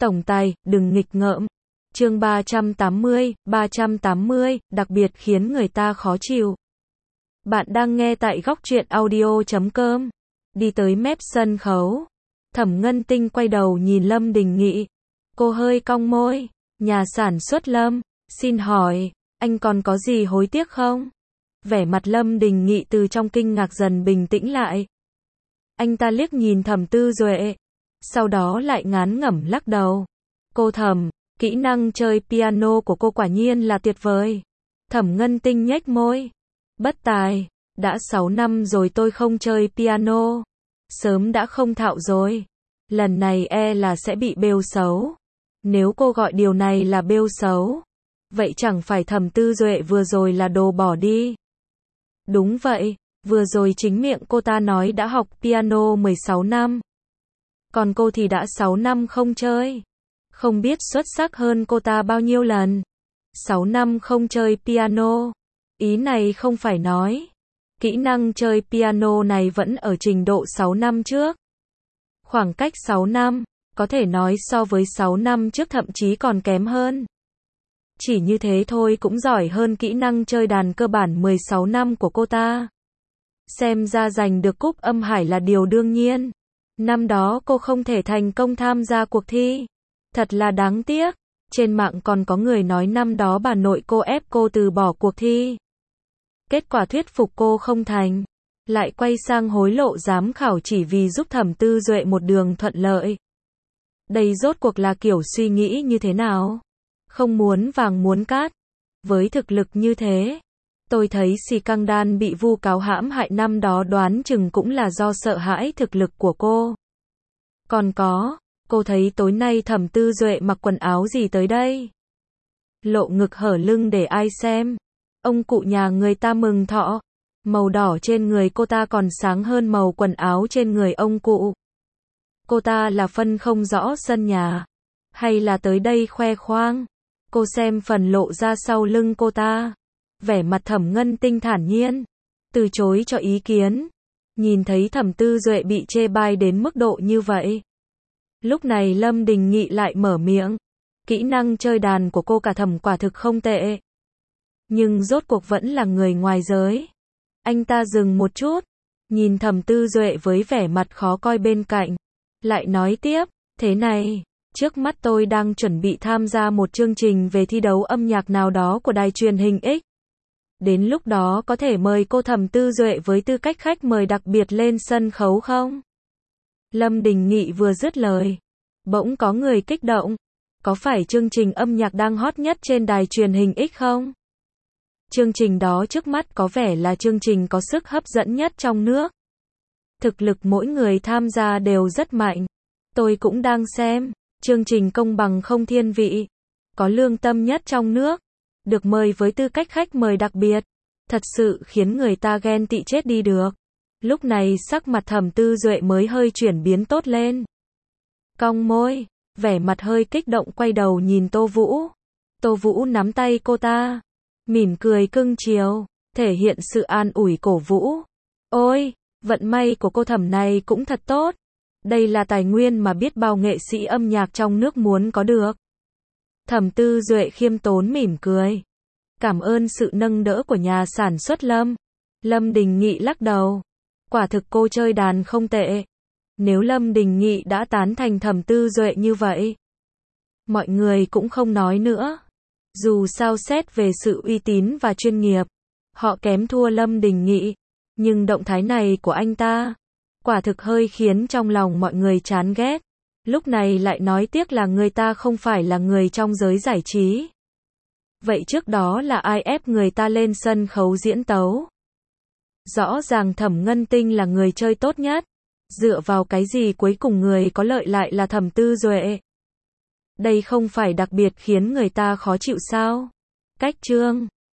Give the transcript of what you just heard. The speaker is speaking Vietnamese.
Tổng tài, đừng nghịch ngợm. Chương 380, đặc biệt khiến người ta khó chịu. Bạn đang nghe tại góc truyện audio.com. Đi tới mép sân khấu, Thẩm Ngân Tinh quay đầu nhìn Lâm Đình Nghị. Cô hơi cong môi. Nhà sản xuất Lâm, xin hỏi, anh còn có gì hối tiếc không? Vẻ mặt Lâm Đình Nghị từ trong kinh ngạc dần bình tĩnh lại. Anh ta liếc nhìn Thẩm Tư Duệ, sau đó lại ngán ngẩm lắc đầu. Cô Thẩm, kỹ năng chơi piano của cô quả nhiên là tuyệt vời. Thẩm Ngân Tinh nhếch môi. Bất tài, đã 6 năm rồi tôi không chơi piano. Sớm đã không thạo rồi. Lần này là sẽ bị bêu xấu. Nếu cô gọi điều này là bêu xấu, vậy chẳng phải Thẩm Tư Duệ vừa rồi là đồ bỏ đi. Đúng vậy, vừa rồi chính miệng cô ta nói đã học piano 16 năm. Còn cô thì đã 6 năm không chơi. Không biết xuất sắc hơn cô ta bao nhiêu lần. 6 năm không chơi piano. Ý này không phải nói kỹ năng chơi piano này vẫn ở trình độ 6 năm trước. Khoảng cách 6 năm, có thể nói so với 6 năm trước thậm chí còn kém hơn. Chỉ như thế thôi cũng giỏi hơn kỹ năng chơi đàn cơ bản 16 năm của cô ta. Xem ra giành được cúp Âm Hải là điều đương nhiên. Năm đó cô không thể thành công tham gia cuộc thi. Thật là đáng tiếc. Trên mạng còn có người nói năm đó bà nội cô ép cô từ bỏ cuộc thi. Kết quả thuyết phục cô không thành. Lại quay sang hối lộ giám khảo chỉ vì giúp Thẩm Tư Duệ một đường thuận lợi. Đây rốt cuộc là kiểu suy nghĩ như thế nào? Không muốn vàng muốn cát. Với thực lực như thế, tôi thấy Si Căng Đan bị vu cáo hãm hại năm đó đoán chừng cũng là do sợ hãi thực lực của cô. Còn có, cô thấy tối nay Thẩm Tư Duệ mặc quần áo gì tới đây? Lộ ngực hở lưng để ai xem? Ông cụ nhà người ta mừng thọ. Màu đỏ trên người cô ta còn sáng hơn màu quần áo trên người ông cụ. Cô ta là phân không rõ sân nhà, hay là tới đây khoe khoang? Cô xem phần lộ ra sau lưng cô ta. Vẻ mặt Thẩm Ngân Tinh thản nhiên, từ chối cho ý kiến. Nhìn thấy Thẩm Tư Duệ bị chê bai đến mức độ như vậy. Lúc này Lâm Đình Nghị lại mở miệng. Kỹ năng chơi đàn của cô cả Thẩm quả thực không tệ. Nhưng rốt cuộc vẫn là người ngoài giới. Anh ta dừng một chút, nhìn Thẩm Tư Duệ với vẻ mặt khó coi bên cạnh. Lại nói tiếp, thế này, trước mắt tôi đang chuẩn bị tham gia một chương trình về thi đấu âm nhạc nào đó của đài truyền hình X. Đến lúc đó có thể mời cô Thẩm Tư Duệ với tư cách khách mời đặc biệt lên sân khấu không? Lâm Đình Nghị vừa dứt lời, bỗng có người kích động. Có phải chương trình âm nhạc đang hot nhất trên đài truyền hình X không? Chương trình đó trước mắt có vẻ là chương trình có sức hấp dẫn nhất trong nước. Thực lực mỗi người tham gia đều rất mạnh. Tôi cũng đang xem, chương trình công bằng không thiên vị, có lương tâm nhất trong nước, được mời với tư cách khách mời đặc biệt, thật sự khiến người ta ghen tị chết đi được. Lúc này sắc mặt Thẩm Tư Duệ mới hơi chuyển biến tốt lên. Cong môi, vẻ mặt hơi kích động quay đầu nhìn Tô Vũ. Tô Vũ nắm tay cô ta, mỉm cười cưng chiều, thể hiện sự an ủi cổ vũ. Ôi, vận may của cô Thẩm này cũng thật tốt. Đây là tài nguyên mà biết bao nghệ sĩ âm nhạc trong nước muốn có được. Thẩm Tư Duệ khiêm tốn mỉm cười. Cảm ơn sự nâng đỡ của nhà sản xuất Lâm. Lâm Đình Nghị lắc đầu. Quả thực cô chơi đàn không tệ. Nếu Lâm Đình Nghị đã tán thành Thẩm Tư Duệ như vậy, mọi người cũng không nói nữa. Dù sao xét về sự uy tín và chuyên nghiệp, họ kém thua Lâm Đình Nghị. Nhưng động thái này của anh ta, quả thực hơi khiến trong lòng mọi người chán ghét. Lúc này lại nói tiếc là người ta không phải là người trong giới giải trí. Vậy trước đó là ai ép người ta lên sân khấu diễn tấu? Rõ ràng Thẩm Ngân Tinh là người chơi tốt nhất. Dựa vào cái gì cuối cùng người có lợi lại là Thẩm Tư Duệ? Đây không phải đặc biệt khiến người ta khó chịu sao? Cách chương